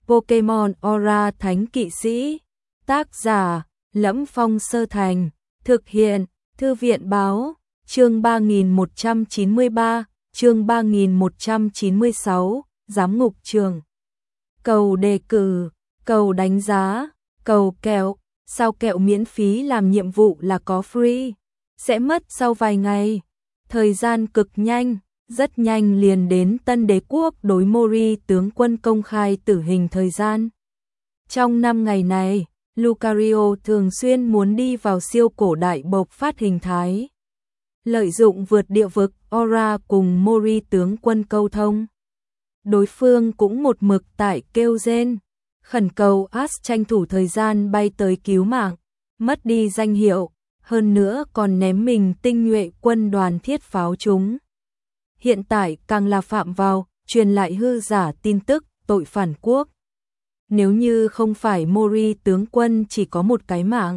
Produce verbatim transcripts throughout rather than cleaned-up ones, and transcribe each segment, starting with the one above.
Pokemon Aura Thánh Kỵ Sĩ. Tác giả: Lẫm Phong Sơ Thành. Thực hiện: Thư viện báo. Chương ba nghìn một trăm chín mươi ba, chương ba nghìn một trăm chín mươi sáu, Giám ngục trường. Cầu đề cử, cầu đánh giá, cầu kẹo. Sao kẹo miễn phí làm nhiệm vụ là có free? Sẽ mất sau vài ngày. Thời gian cực nhanh, rất nhanh liền đến Tân Đế Quốc đối Mori tướng quân công khai tử hình thời gian. Trong năm ngày này, Lucario thường xuyên muốn đi vào siêu cổ đại bộc phát hình thái. Lợi dụng vượt địa vực Aura cùng Mori tướng quân câu thông. Đối phương cũng một mực tại kêu rên, khẩn cầu Ash tranh thủ thời gian bay tới cứu mạng, mất đi danh hiệu, hơn nữa còn ném mình tinh nhuệ quân đoàn thiết pháo chúng. Hiện tại càng là phạm vào, truyền lại hư giả tin tức, tội phản quốc. Nếu như không phải Mori tướng quân chỉ có một cái mạng,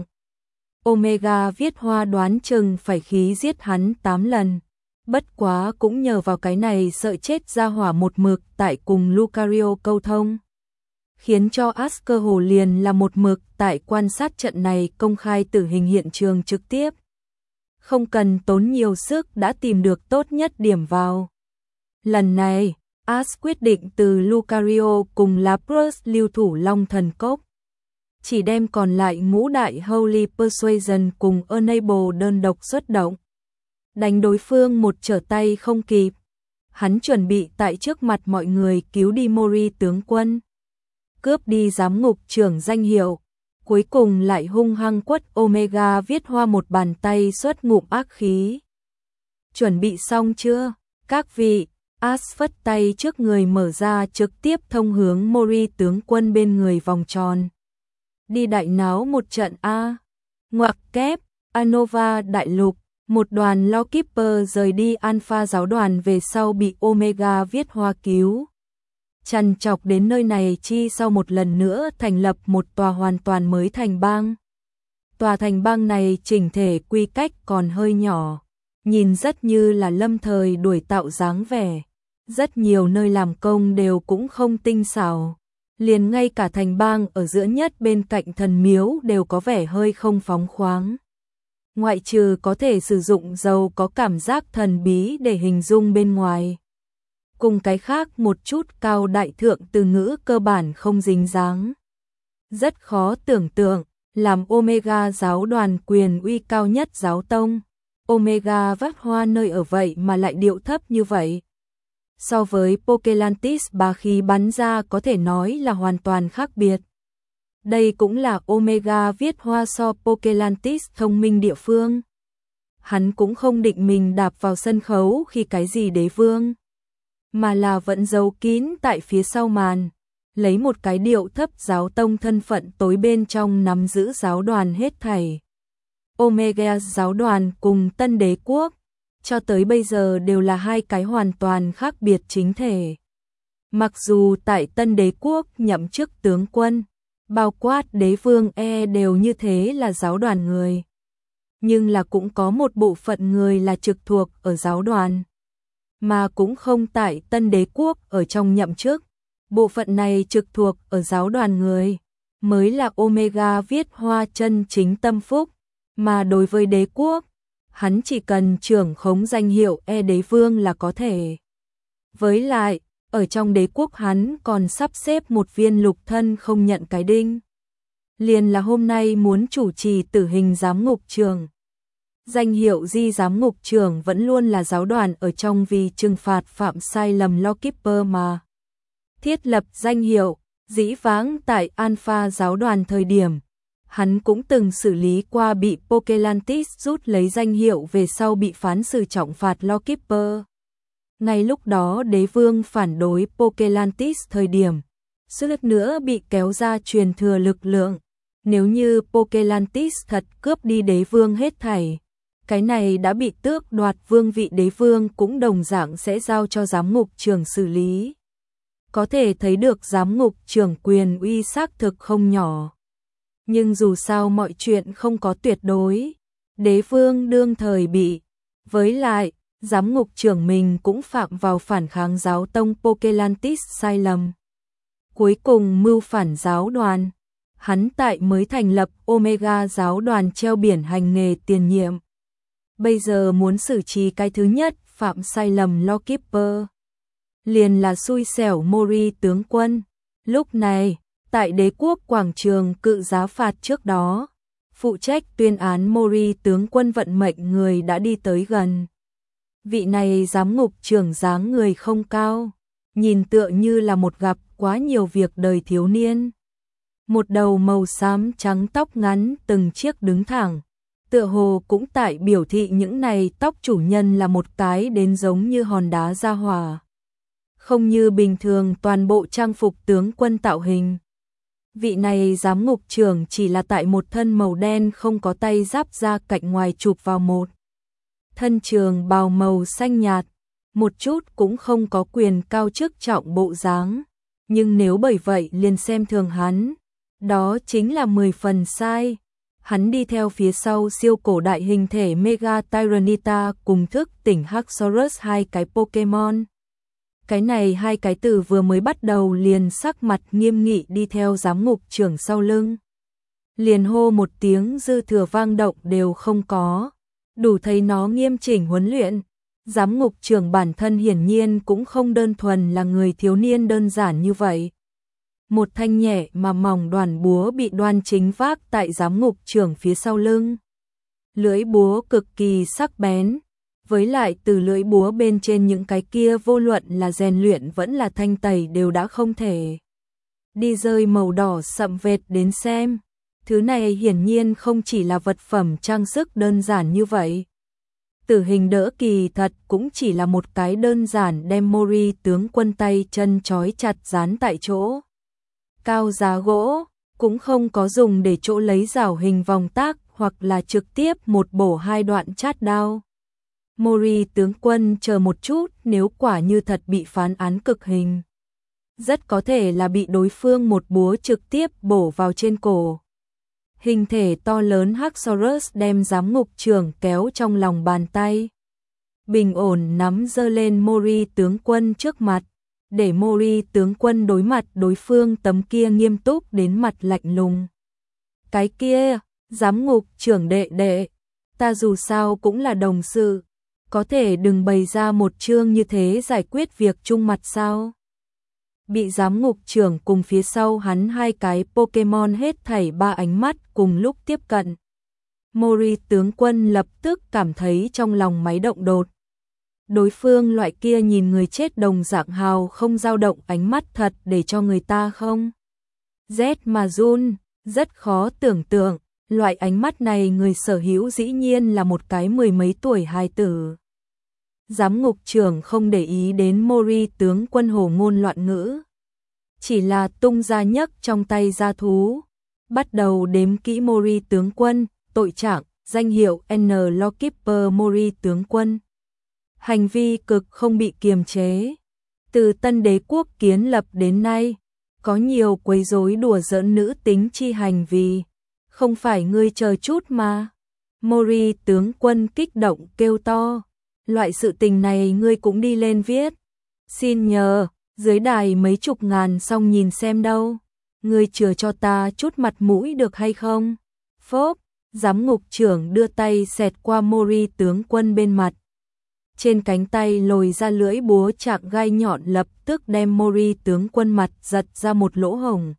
Omega viết hoa đoán chừng phải khí giết hắn tám lần. Bất quá cũng nhờ vào cái này sợ chết ra hỏa một mực tại cùng Lucario câu thông, khiến cho Ash cơ hồ liền là một mực tại quan sát trận này công khai tử hình hiện trường trực tiếp. Không cần tốn nhiều sức đã tìm được tốt nhất điểm vào. Lần này, Ash quyết định từ Lucario cùng Lapras lưu thủ Long Thần Cốc. Chỉ đem còn lại ngũ đại Holy Persuasion cùng Enable đơn độc xuất động. Đánh đối phương một trở tay không kịp. Hắn chuẩn bị tại trước mặt mọi người cứu đi Mori tướng quân, cướp đi giám ngục trưởng danh hiệu, cuối cùng lại hung hăng quất Omega viết hoa một bàn tay xuất ngụm ác khí. Chuẩn bị xong chưa, các vị? Ash phất tay trước người mở ra trực tiếp thông hướng Mori tướng quân bên người vòng tròn. Đi đại náo một trận A. Ngoặc kép, Anova đại lục, một đoàn Lawkeeper rời đi Alpha giáo đoàn về sau bị Omega viết hoa cứu. Trằn trọc đến nơi này chi sau một lần nữa thành lập một tòa hoàn toàn mới thành bang. Tòa thành bang này chỉnh thể quy cách còn hơi nhỏ, nhìn rất như là lâm thời đuổi tạo dáng vẻ. Rất nhiều nơi làm công đều cũng không tinh xảo. Liền ngay cả thành bang ở giữa nhất bên cạnh thần miếu đều có vẻ hơi không phóng khoáng. Ngoại trừ có thể sử dụng dầu có cảm giác thần bí để hình dung bên ngoài. Cùng cái khác một chút cao đại thượng từ ngữ cơ bản không dính dáng. Rất khó tưởng tượng, làm Omega giáo đoàn quyền uy cao nhất giáo tông. Omega vắt hoa nơi ở vậy mà lại điệu thấp như vậy. So với Pokelantis bá khí bắn ra có thể nói là hoàn toàn khác biệt. Đây cũng là Omega viết hoa so Pokelantis thông minh địa phương. Hắn cũng không định mình đạp vào sân khấu khi cái gì đế vương, mà là vẫn giấu kín tại phía sau màn, lấy một cái điệu thấp giáo tông thân phận tối bên trong nắm giữ giáo đoàn hết thảy. Omega giáo đoàn cùng Tân Đế Quốc, cho tới bây giờ đều là hai cái hoàn toàn khác biệt chính thể. Mặc dù tại Tân Đế Quốc nhậm chức tướng quân, bao quát đế vương E đều như thế là giáo đoàn người. Nhưng là cũng có một bộ phận người là trực thuộc ở giáo đoàn, mà cũng không tại Tân Đế Quốc ở trong nhậm chức. Bộ phận này trực thuộc ở giáo đoàn người, mới là Omega viết hoa chân chính tâm phúc, mà đối với đế quốc, hắn chỉ cần trưởng khống danh hiệu E đế vương là có thể. Với lại, ở trong đế quốc hắn còn sắp xếp một viên lục thân không nhận cái đinh. Liền là hôm nay muốn chủ trì tử hình giám ngục trường. Danh hiệu di giám ngục trường vẫn luôn là giáo đoàn ở trong vì trừng phạt phạm sai lầm Lawkeeper mà thiết lập danh hiệu. Dĩ vãng tại Alpha giáo đoàn thời điểm, hắn cũng từng xử lý qua bị Pokelantis rút lấy danh hiệu về sau bị phán xử trọng phạt Lawkeeper. Ngay lúc đó đế vương phản đối Pokelantis thời điểm, suýt nữa bị kéo ra truyền thừa lực lượng. Nếu như Pokelantis thật cướp đi đế vương hết thảy, cái này đã bị tước đoạt vương vị đế vương cũng đồng dạng sẽ giao cho giám ngục trưởng xử lý. Có thể thấy được giám ngục trưởng quyền uy xác thực không nhỏ. Nhưng dù sao mọi chuyện không có tuyệt đối, đế vương đương thời bị. Với lại, giám ngục trưởng mình cũng phạm vào phản kháng giáo tông Pokelantis sai lầm. cuối cùng mưu phản giáo đoàn. Hắn tại mới thành lập Omega giáo đoàn treo biển hành nghề tiền nhiệm. Bây giờ muốn xử trí cái thứ nhất, phạm sai lầm Lawkeeper. Liền là xui xẻo Mori tướng quân. Lúc này, tại đế quốc quảng trường cự giá phạt trước đó, phụ trách tuyên án Mori tướng quân vận mệnh người đã đi tới gần. Vị này giám ngục trưởng dáng người không cao, nhìn tựa như là một gặp quá nhiều việc đời thiếu niên. Một đầu màu xám trắng tóc ngắn từng chiếc đứng thẳng, tựa hồ cũng tại biểu thị những này tóc chủ nhân là một cái đến giống như hòn đá ra hỏa. Không như bình thường toàn bộ trang phục tướng quân tạo hình. Vị này giám ngục trưởng chỉ là tại một thân màu đen không có tay giáp ra cạnh ngoài chụp vào một thân trường bào màu xanh nhạt, một chút cũng không có quyền cao chức trọng bộ dáng, nhưng nếu bởi vậy liền xem thường hắn, đó chính là mười phần sai. Hắn đi theo phía sau siêu cổ đại hình thể Mega Tyranitar cùng thức tỉnh Haxorus hai cái Pokemon. Cái này hai cái từ vừa mới bắt đầu liền sắc mặt nghiêm nghị đi theo giám ngục trưởng sau lưng. Liền hô một tiếng dư thừa vang động đều không có, đủ thấy nó nghiêm chỉnh huấn luyện. Giám ngục trưởng bản thân hiển nhiên cũng không đơn thuần là người thiếu niên đơn giản như vậy. Một thanh nhẹ mà mỏng đoàn búa bị đoan chính vác tại giám ngục trưởng phía sau lưng. Lưỡi búa cực kỳ sắc bén, với lại từ lưỡi búa bên trên những cái kia vô luận là rèn luyện vẫn là thanh tẩy đều đã không thể đi rơi màu đỏ sậm vệt đến xem. Thứ này hiển nhiên không chỉ là vật phẩm trang sức đơn giản như vậy. Tử hình đỡ kỳ thật cũng chỉ là một cái đơn giản đem Mori tướng quân tay chân trói chặt dán tại chỗ. Cao giá gỗ, cũng không có dùng để chỗ lấy rảo hình vòng tác hoặc là trực tiếp một bổ hai đoạn chát đao. Mori tướng quân chờ một chút, nếu quả như thật bị phán án cực hình, rất có thể là bị đối phương một búa trực tiếp bổ vào trên cổ. Hình thể to lớn Haxorus đem giám ngục trưởng kéo trong lòng bàn tay. Bình ổn nắm giơ lên Mori tướng quân trước mặt, để Mori tướng quân đối mặt đối phương tấm kia nghiêm túc đến mặt lạnh lùng. Cái kia, giám ngục trưởng đệ đệ, ta dù sao cũng là đồng sự, có thể đừng bày ra một chương như thế giải quyết việc chung mặt sao? Bị giám ngục trưởng cùng phía sau hắn hai cái Pokemon hết thảy ba ánh mắt cùng lúc tiếp cận. Mori tướng quân lập tức cảm thấy trong lòng máy động đột. Đối phương loại kia nhìn người chết đồng dạng hào không dao động ánh mắt thật để cho người ta không rét mà run, rất khó tưởng tượng, loại ánh mắt này người sở hữu dĩ nhiên là một cái mười mấy tuổi hài tử. Giám ngục trưởng không để ý đến Mori tướng quân hồ ngôn loạn ngữ, chỉ là tung ra nhấc trong tay ra thú, bắt đầu đếm kỹ Mori tướng quân, tội trạng, danh hiệu N Lawkeeper Mori tướng quân. Hành vi cực không bị kiềm chế. Từ tân đế quốc kiến lập đến nay, có nhiều quấy rối đùa giỡn nữ tính chi hành vi, không phải ngươi chờ chút mà. Mori tướng quân kích động kêu to, loại sự tình này ngươi cũng đi lên viết. Xin nhờ, dưới đài mấy chục ngàn xong nhìn xem đâu, ngươi chừa cho ta chút mặt mũi được hay không? Phốp, giám ngục trưởng đưa tay xẹt qua Mori tướng quân bên mặt. Trên cánh tay lồi ra lưỡi búa chạm gai nhọn lập tức đem Mori tướng quân mặt giật ra một lỗ hổng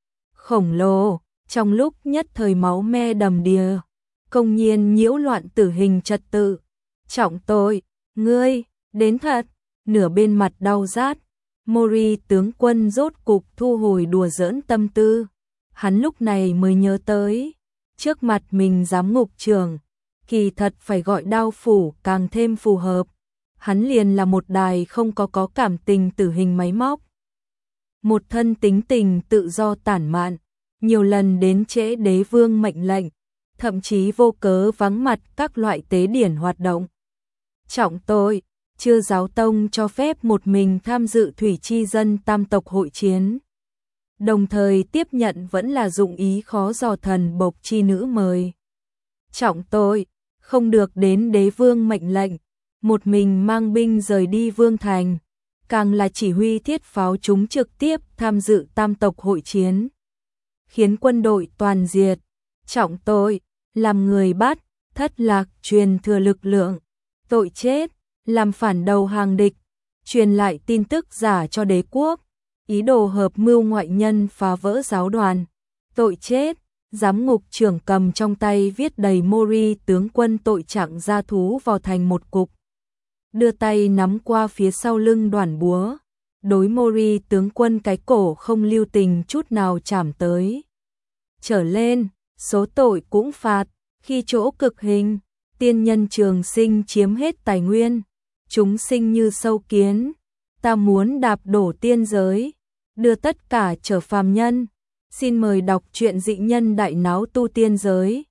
khổng lồ, trong lúc nhất thời máu me đầm đìa, công nhiên nhiễu loạn tử hình trật tự. Trọng tội, ngươi, đến thật, nửa bên mặt đau rát. Mori tướng quân rốt cục thu hồi đùa giỡn tâm tư. Hắn lúc này mới nhớ tới, trước mặt mình giám ngục trưởng, kỳ thật phải gọi đao phủ càng thêm phù hợp. Hắn liền là một đài không có có cảm tình tử hình máy móc. Một thân tính tình tự do tản mạn, nhiều lần đến trễ đế vương mệnh lệnh, thậm chí vô cớ vắng mặt các loại tế điển hoạt động. Trọng tội, chưa giáo tông cho phép một mình tham dự thủy chi dân tam tộc hội chiến. Đồng thời tiếp nhận vẫn là dụng ý khó dò thần bộc chi nữ mời. Trọng tội, không được đến đế vương mệnh lệnh, một mình mang binh rời đi vương thành. càng là chỉ huy thiết pháo chúng trực tiếp tham dự tam tộc hội chiến, khiến quân đội toàn diệt, trọng tội, làm người bắt, thất lạc, truyền thừa lực lượng, tội chết, làm phản đầu hàng địch, truyền lại tin tức giả cho đế quốc, ý đồ hợp mưu ngoại nhân phá vỡ giáo đoàn, tội chết, giám ngục trưởng cầm trong tay viết đầy Mori tướng quân tội trạng ra thú vào thành một cục, đưa tay nắm qua phía sau lưng đoàn búa, đối Mori tướng quân cái cổ không lưu tình chút nào chảm tới. Trở lên, số tội cũng phạt, khi chỗ cực hình, tiên nhân trường sinh chiếm hết tài nguyên, chúng sinh như sâu kiến, ta muốn đạp đổ tiên giới, đưa tất cả trở phàm nhân. Xin mời đọc truyện Dị Nhân Đại Náo Tu Tiên Giới.